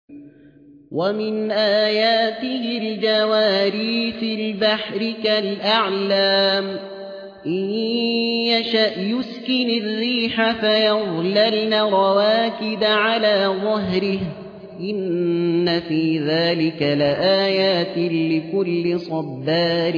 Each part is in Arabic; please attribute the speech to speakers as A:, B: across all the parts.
A: ومن آياته الجواري في البحر كالأعلام إن يشأ يسكن الريح فيظللن رواكد على ظهره إن في ذلك لآيات لكل صبار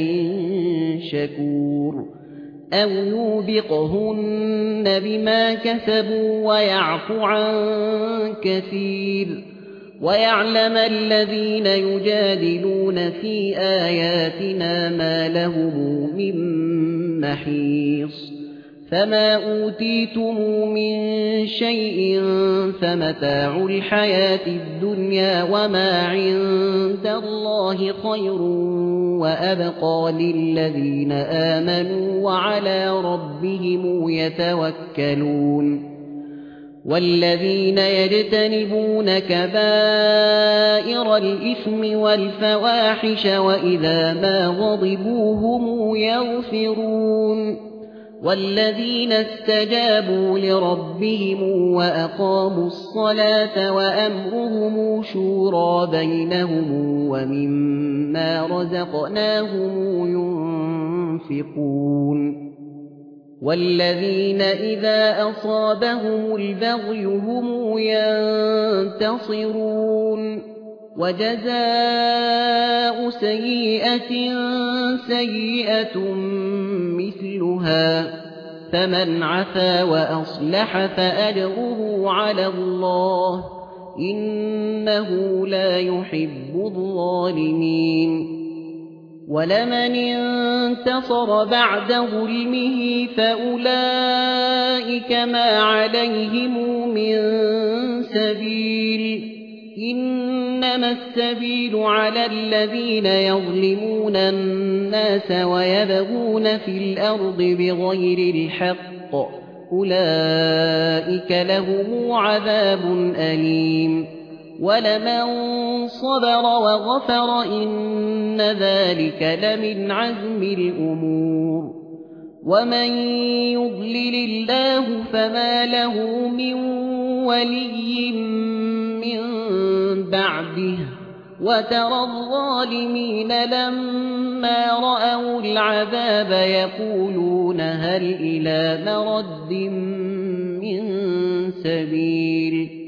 A: شكور أو يوبقهن بما كسبوا ويعفو عن كثير ويعلم الذين يجادلون في آياتنا ما لهم من محيص فما أوتيتم من شيء فمتاع الحياة الدنيا وما عند الله خير وأبقى للذين آمنوا وعلى ربهم يتوكلون والذين يجتنبون كبائر الإثم والفواحش وإذا ما غضبوا هم يغفرون والذين استجابوا لربهم وأقاموا الصلاة وأمرهم شورى بينهم ومما رزقناهم ينفقون والذين إذا أصابهم البغي هم ينتصرون وجزاء سيئة سيئة مثلها فمن عفا وأصلح فأجره على الله إنه لا يحب الظالمين ولمن انتصر بعد ظلمه فأولئك ما عليهم من سبيل إنما السبيل على الذين يظلمون الناس ويبغون في الأرض بغير الحق أولئك لهم عذاب أليم ولمن صبر وغفر إن ذلك لمن عزم الأمور ومن يضلل الله فما له من ولي من بعده وترى الظالمين لما رأوا العذاب يقولون هل إلى مرد من سبيل